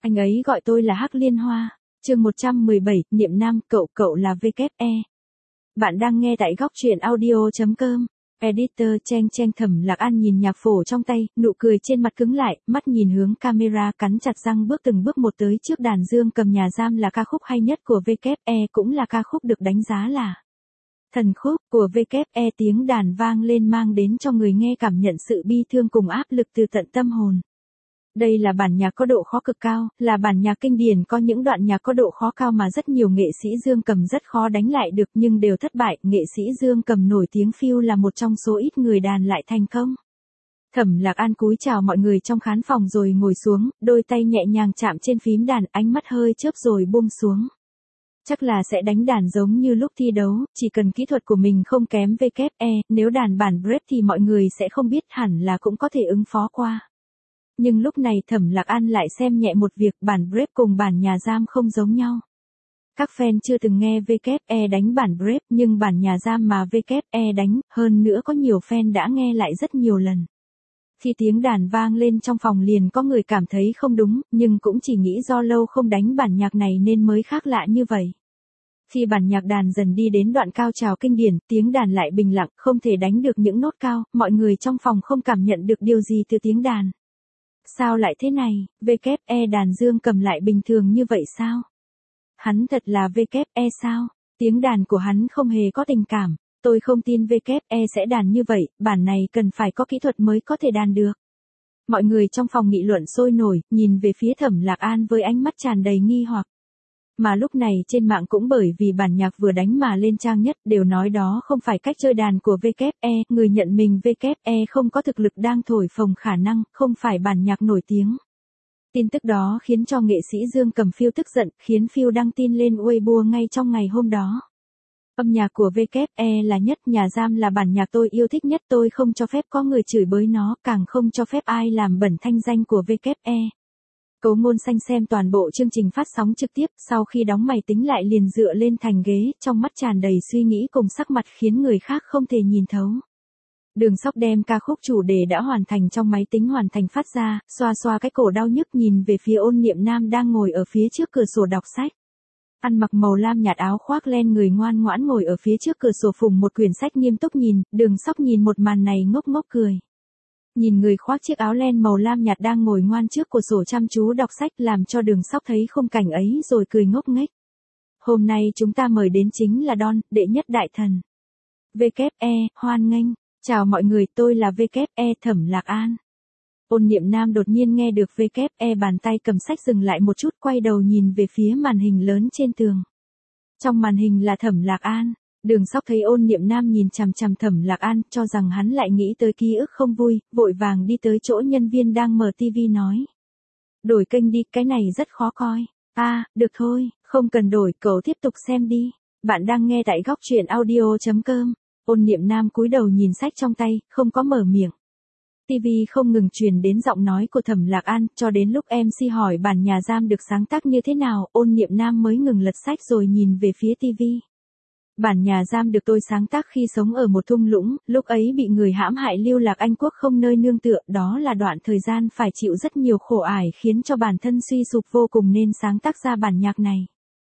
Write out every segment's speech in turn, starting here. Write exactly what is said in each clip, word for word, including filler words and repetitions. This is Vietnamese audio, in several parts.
Anh ấy gọi tôi là Hắc Liên Hoa. Chương một trăm mười bảy, Niệm Nam, cậu cậu là vê kép e. Bạn đang nghe tại góc truyện audio chấm com. Editor Chen Chen. Thẩm Lạc An nhìn nhạc phổ trong tay, nụ cười trên mặt cứng lại, mắt nhìn hướng camera, cắn chặt răng bước từng bước một tới trước đàn dương cầm. Nhà giam là ca khúc hay nhất của vê kép e, cũng là ca khúc được đánh giá là thần khúc của vê kép e. Tiếng đàn vang lên mang đến cho người nghe cảm nhận sự bi thương cùng áp lực từ tận tâm hồn. Đây là bản nhạc có độ khó cực cao, là bản nhạc kinh điển có những đoạn nhạc có độ khó cao mà rất nhiều nghệ sĩ dương cầm rất khó đánh lại được nhưng đều thất bại. Nghệ sĩ dương cầm nổi tiếng Phil là một trong số ít người đàn lại thành công. Thẩm Lạc An cúi chào mọi người trong khán phòng rồi ngồi xuống, đôi tay nhẹ nhàng chạm trên phím đàn, ánh mắt hơi chớp rồi buông xuống. Chắc là sẽ đánh đàn giống như lúc thi đấu, chỉ cần kỹ thuật của mình không kém vê kép e, nếu đàn bản break thì mọi người sẽ không biết, hẳn là cũng có thể ứng phó qua. Nhưng lúc này Thẩm Lạc An lại xem nhẹ một việc, bản break cùng bản nhà giam không giống nhau. Các fan chưa từng nghe vê kép e đánh bản break, nhưng bản nhà giam mà vê kép e đánh, hơn nữa có nhiều fan đã nghe lại rất nhiều lần. Khi tiếng đàn vang lên trong phòng liền có người cảm thấy không đúng, nhưng cũng chỉ nghĩ do lâu không đánh bản nhạc này nên mới khác lạ như vậy. Khi bản nhạc đàn dần đi đến đoạn cao trào kinh điển, tiếng đàn lại bình lặng, không thể đánh được những nốt cao, mọi người trong phòng không cảm nhận được điều gì từ tiếng đàn. Sao lại thế này, vê kép e đàn dương cầm lại bình thường như vậy sao? Hắn thật là vê kép e sao? Tiếng đàn của hắn không hề có tình cảm. Tôi không tin vê kép e sẽ đàn như vậy, bản này cần phải có kỹ thuật mới có thể đàn được. Mọi người trong phòng nghị luận sôi nổi, nhìn về phía Thẩm Lạc An với ánh mắt tràn đầy nghi hoặc. Mà lúc này trên mạng cũng bởi vì bản nhạc vừa đánh mà lên trang nhất, đều nói đó không phải cách chơi đàn của vê kép e, người nhận mình vê kép e không có thực lực đang thổi phồng khả năng, không phải bản nhạc nổi tiếng. Tin tức đó khiến cho nghệ sĩ Dương Cầm Phil tức giận, khiến Phil đăng tin lên Weibo ngay trong ngày hôm đó. Âm nhạc của vê kép e là nhất, nhà giam là bản nhạc tôi yêu thích nhất, tôi không cho phép có người chửi bới nó, càng không cho phép ai làm bẩn thanh danh của vê kép e. Cố Ngôn Xanh xem toàn bộ chương trình phát sóng trực tiếp, sau khi đóng máy tính lại liền dựa lên thành ghế, trong mắt tràn đầy suy nghĩ cùng sắc mặt khiến người khác không thể nhìn thấu. Đường Sóc đem ca khúc chủ đề đã hoàn thành trong máy tính hoàn thành phát ra, xoa xoa cái cổ đau nhức nhìn về phía Ôn Niệm Nam đang ngồi ở phía trước cửa sổ đọc sách. Ăn mặc màu lam nhạt, áo khoác len, người ngoan ngoãn ngồi ở phía trước cửa sổ phùng một quyển sách nghiêm túc nhìn, Đường Sóc nhìn một màn này ngốc ngốc cười. Nhìn người khoác chiếc áo len màu lam nhạt đang ngồi ngoan trước cửa sổ chăm chú đọc sách làm cho Đường Sóc thấy khung cảnh ấy rồi cười ngốc nghếch. Hôm nay chúng ta mời đến chính là Don, đệ nhất đại thần. vê kép e, hoan nghênh. Chào mọi người, tôi là vê kép e Thẩm Lạc An. Ôn Niệm Nam đột nhiên nghe được vê kép e, bàn tay cầm sách dừng lại một chút, quay đầu nhìn về phía màn hình lớn trên tường. Trong màn hình là Thẩm Lạc An. Đường Sóc thấy Ôn Niệm Nam nhìn chằm chằm Thẩm Lạc An, cho rằng hắn lại nghĩ tới ký ức không vui, vội vàng đi tới chỗ nhân viên đang mở tivi nói. Đổi kênh đi, cái này rất khó coi. À, được thôi, không cần đổi, cậu tiếp tục xem đi. Bạn đang nghe tại góc truyện audio chấm com. Ôn Niệm Nam cúi đầu nhìn sách trong tay, không có mở miệng. tivi không ngừng truyền đến giọng nói của Thẩm Lạc An, cho đến lúc em xê hỏi bản nhà giam được sáng tác như thế nào, Ôn Niệm Nam mới ngừng lật sách rồi nhìn về phía tivi. Bản nhà giam được tôi sáng tác khi sống ở một thung lũng, lúc ấy bị người hãm hại lưu lạc Anh quốc không nơi nương tựa, đó là đoạn thời gian phải chịu rất nhiều khổ ải khiến cho bản thân suy sụp vô cùng nên sáng tác ra bản nhạc này.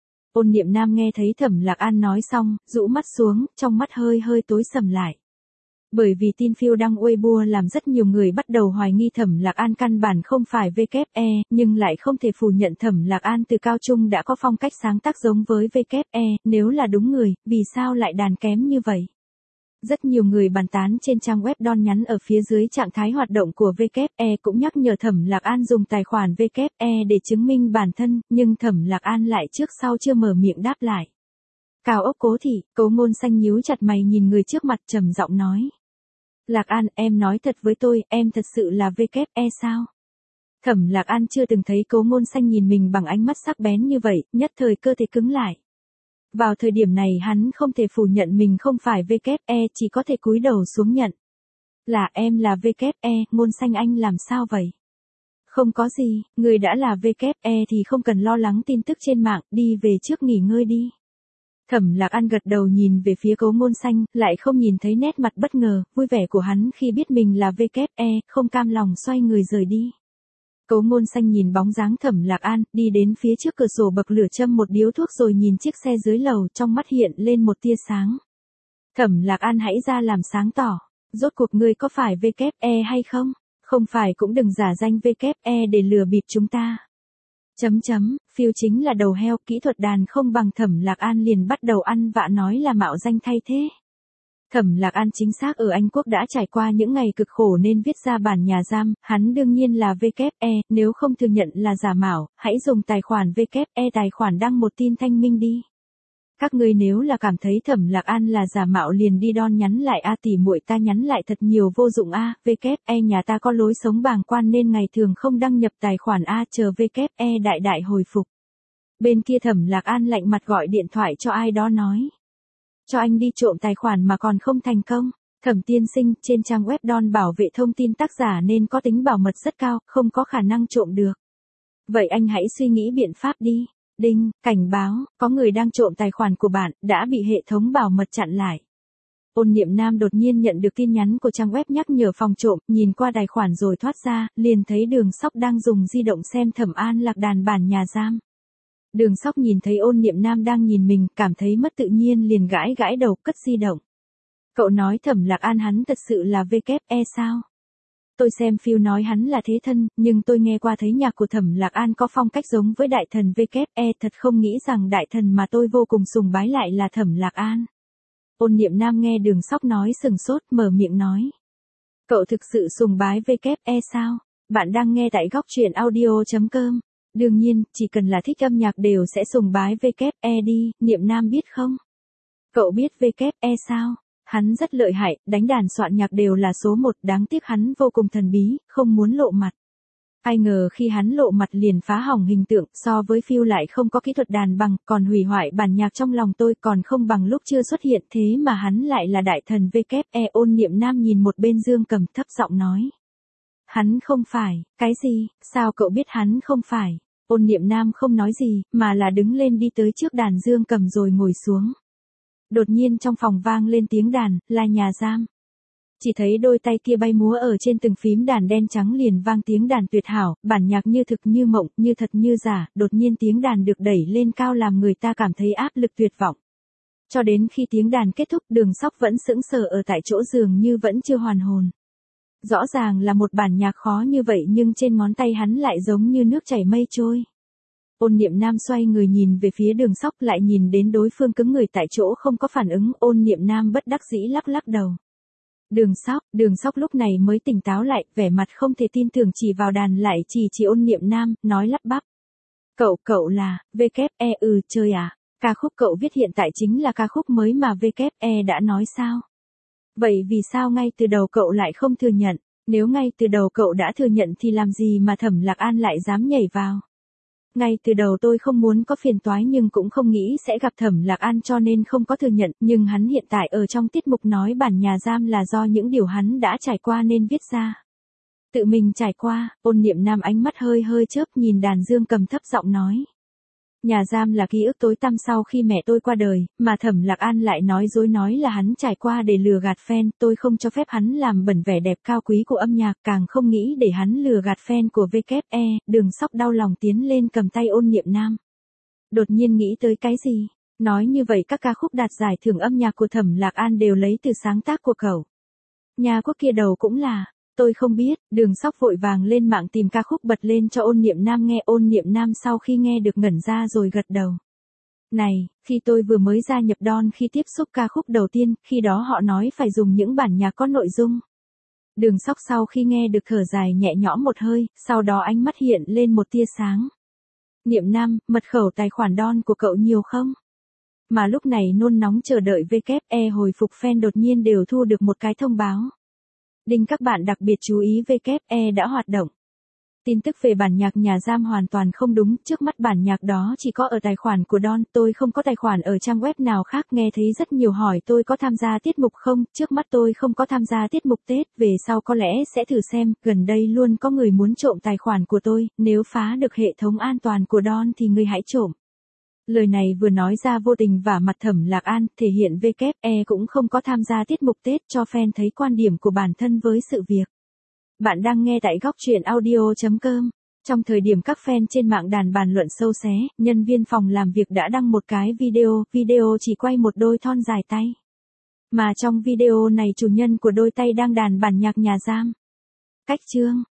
Ôn Niệm Nam nghe thấy Thẩm Lạc An nói xong, rũ mắt xuống, trong mắt hơi hơi tối sầm lại. Bởi vì tin Phil đăng Weibo làm rất nhiều người bắt đầu hoài nghi Thẩm Lạc An căn bản không phải vê kép e, nhưng lại không thể phủ nhận Thẩm Lạc An từ cao trung đã có phong cách sáng tác giống với vê kép e, nếu là đúng người, vì sao lại đàn kém như vậy? Rất nhiều người bàn tán trên trang web Don nhắn ở phía dưới trạng thái hoạt động của vê kép e cũng nhắc nhở Thẩm Lạc An dùng tài khoản vê kép e để chứng minh bản thân, nhưng Thẩm Lạc An lại trước sau chưa mở miệng đáp lại. Cao ốc Cố Thị, Cố Ngôn Xanh nhíu chặt mày nhìn người trước mặt trầm giọng nói. Lạc An, em nói thật với tôi, em thật sự là vê kép e sao? Thẩm Lạc An chưa từng thấy Cố Ngôn Xanh nhìn mình bằng ánh mắt sắc bén như vậy, nhất thời cơ thể cứng lại. Vào thời điểm này hắn không thể phủ nhận mình không phải vê kép e, chỉ có thể cúi đầu xuống nhận. Là em là vê kép e, Ngôn Xanh anh làm sao vậy? Không có gì, người đã là vê kép e thì không cần lo lắng tin tức trên mạng, đi về trước nghỉ ngơi đi. Thẩm Lạc An gật đầu nhìn về phía Cố Ngôn Xanh, lại không nhìn thấy nét mặt bất ngờ, vui vẻ của hắn khi biết mình là vê kép e, không cam lòng xoay người rời đi. Cố Ngôn Xanh nhìn bóng dáng Thẩm Lạc An, đi đến phía trước cửa sổ bậc lửa châm một điếu thuốc rồi nhìn chiếc xe dưới lầu, trong mắt hiện lên một tia sáng. Thẩm Lạc An hãy ra làm sáng tỏ, rốt cuộc ngươi có phải vê kép e hay không? Không phải cũng đừng giả danh vê kép e để lừa bịp chúng ta. Chấm chấm, phiêu chính là đầu heo, kỹ thuật đàn không bằng. Thẩm Lạc An liền bắt đầu ăn vạ nói là mạo danh thay thế. Thẩm Lạc An chính xác ở Anh Quốc đã trải qua những ngày cực khổ nên viết ra bản nhà giam, hắn đương nhiên là vê kép e, nếu không thừa nhận là giả mạo, hãy dùng tài khoản vê kép e tài khoản đăng một tin thanh minh đi. Các ngươi nếu là cảm thấy Thẩm Lạc An là giả mạo liền đi đon nhắn lại a tỷ muội ta nhắn lại thật nhiều vô dụng a, vê kép e nhà ta có lối sống bàng quan nên ngày thường không đăng nhập tài khoản a, chờ vê kép e đại đại hồi phục. Bên kia Thẩm Lạc An lạnh mặt gọi điện thoại cho ai đó nói. Cho anh đi trộm tài khoản mà còn không thành công. Thẩm tiên sinh, trên trang web Don bảo vệ thông tin tác giả nên có tính bảo mật rất cao, không có khả năng trộm được. Vậy anh hãy suy nghĩ biện pháp đi. Đinh, cảnh báo, có người đang trộm tài khoản của bạn, đã bị hệ thống bảo mật chặn lại. Ôn Niệm Nam đột nhiên nhận được tin nhắn của trang web nhắc nhở phòng trộm, nhìn qua tài khoản rồi thoát ra, liền thấy Đường Sóc đang dùng di động xem Thẩm An Lạc đàn bản nhà giam. Đường Sóc nhìn thấy Ôn Niệm Nam đang nhìn mình, cảm thấy mất tự nhiên liền gãi gãi đầu, cất di động. Cậu nói Thẩm Lạc An hắn thật sự là vê kép e sao? Tôi xem phiêu nói hắn là thế thân, nhưng tôi nghe qua thấy nhạc của Thẩm Lạc An có phong cách giống với đại thần vê kép e, thật không nghĩ rằng đại thần mà tôi vô cùng sùng bái lại là Thẩm Lạc An. Ôn Niệm Nam nghe Đường Sóc nói sừng sốt, mở miệng nói. Cậu thực sự sùng bái vê kép e sao? Bạn đang nghe tại góc truyện audio chấm com. Đương nhiên, chỉ cần là thích âm nhạc đều sẽ sùng bái vê kép e đi, Niệm Nam biết không? Cậu biết vê kép e sao? Hắn rất lợi hại, đánh đàn soạn nhạc đều là số một, đáng tiếc hắn vô cùng thần bí, không muốn lộ mặt. Ai ngờ khi hắn lộ mặt liền phá hỏng hình tượng, so với phiêu lại không có kỹ thuật đàn bằng, còn hủy hoại bản nhạc trong lòng tôi, còn không bằng lúc chưa xuất hiện, thế mà hắn lại là đại thần vê kép e. Ôn Niệm Nam nhìn một bên Dương Cầm thấp giọng nói. Hắn không phải, cái gì, sao cậu biết hắn không phải? Ôn Niệm Nam không nói gì, mà là đứng lên đi tới trước đàn Dương Cầm rồi ngồi xuống. Đột nhiên trong phòng vang lên tiếng đàn, là nhà giam. Chỉ thấy đôi tay kia bay múa ở trên từng phím đàn đen trắng liền vang tiếng đàn tuyệt hảo, bản nhạc như thực như mộng, như thật như giả, đột nhiên tiếng đàn được đẩy lên cao làm người ta cảm thấy áp lực tuyệt vọng. Cho đến khi tiếng đàn kết thúc, Đường Sóc vẫn sững sờ ở tại chỗ dường như vẫn chưa hoàn hồn. Rõ ràng là một bản nhạc khó như vậy nhưng trên ngón tay hắn lại giống như nước chảy mây trôi. Ôn Niệm Nam xoay người nhìn về phía Đường Sóc, lại nhìn đến đối phương cứng người tại chỗ không có phản ứng, Ôn Niệm Nam bất đắc dĩ lắc lắc đầu. Đường Sóc, Đường Sóc lúc này mới tỉnh táo lại, vẻ mặt không thể tin tưởng chỉ vào đàn lại chỉ chỉ Ôn Niệm Nam, nói lắp bắp. Cậu, cậu là, vê kép e ừ, chơi à, ca khúc cậu viết hiện tại chính là ca khúc mới mà vê kép e đã nói sao? Vậy vì sao ngay từ đầu cậu lại không thừa nhận, nếu ngay từ đầu cậu đã thừa nhận thì làm gì mà Thẩm Lạc An lại dám nhảy vào? Ngay từ đầu tôi không muốn có phiền toái nhưng cũng không nghĩ sẽ gặp Thẩm Lạc An cho nên không có thừa nhận, nhưng hắn hiện tại ở trong tiết mục nói bản nhà giam là do những điều hắn đã trải qua nên viết ra. Tự mình trải qua, Ôn Niệm Nam ánh mắt hơi hơi chớp nhìn đàn Dương Cầm thấp giọng nói. Nhà giam là ký ức tối tăm sau khi mẹ tôi qua đời, mà Thẩm Lạc An lại nói dối nói là hắn trải qua để lừa gạt fan, tôi không cho phép hắn làm bẩn vẻ đẹp cao quý của âm nhạc, càng không nghĩ để hắn lừa gạt fan của vê kép e. Đường Sóc đau lòng tiến lên cầm tay Ôn Niệm Nam. Đột nhiên nghĩ tới cái gì? Nói như vậy các ca khúc đạt giải thưởng âm nhạc của Thẩm Lạc An đều lấy từ sáng tác của cậu. Nhà quốc kia đầu cũng là. Tôi không biết, Đường Sóc vội vàng lên mạng tìm ca khúc bật lên cho Ôn Niệm Nam nghe. Ôn Niệm Nam sau khi nghe được ngẩn ra rồi gật đầu. Này, khi tôi vừa mới gia nhập Don khi tiếp xúc ca khúc đầu tiên, khi đó họ nói phải dùng những bản nhạc có nội dung. Đường Sóc sau khi nghe được thở dài nhẹ nhõm một hơi, sau đó ánh mắt hiện lên một tia sáng. Niệm Nam, mật khẩu tài khoản Don của cậu nhiều không? Mà lúc này nôn nóng chờ đợi vê kép e hồi phục fan đột nhiên đều thu được một cái thông báo. Đinh các bạn đặc biệt chú ý vê kép e đã hoạt động. Tin tức về bản nhạc nhà giam hoàn toàn không đúng, trước mắt bản nhạc đó chỉ có ở tài khoản của Don, tôi không có tài khoản ở trang web nào khác. Nghe thấy rất nhiều hỏi tôi có tham gia tiết mục không, trước mắt tôi không có tham gia tiết mục Tết, về sau có lẽ sẽ thử xem, gần đây luôn có người muốn trộm tài khoản của tôi, nếu phá được hệ thống an toàn của Don thì người hãy trộm. Lời này vừa nói ra vô tình vả mặt Thẩm Lạc An, thể hiện vê kép e cũng không có tham gia tiết mục Tết, cho fan thấy quan điểm của bản thân với sự việc. Bạn đang nghe tại góc truyện audio chấm com. Trong thời điểm các fan trên mạng đàn bàn luận sâu xé, nhân viên phòng làm việc đã đăng một cái video, video chỉ quay một đôi thon dài tay. Mà trong video này chủ nhân của đôi tay đang đàn bản nhạc nhà giam. Cách chương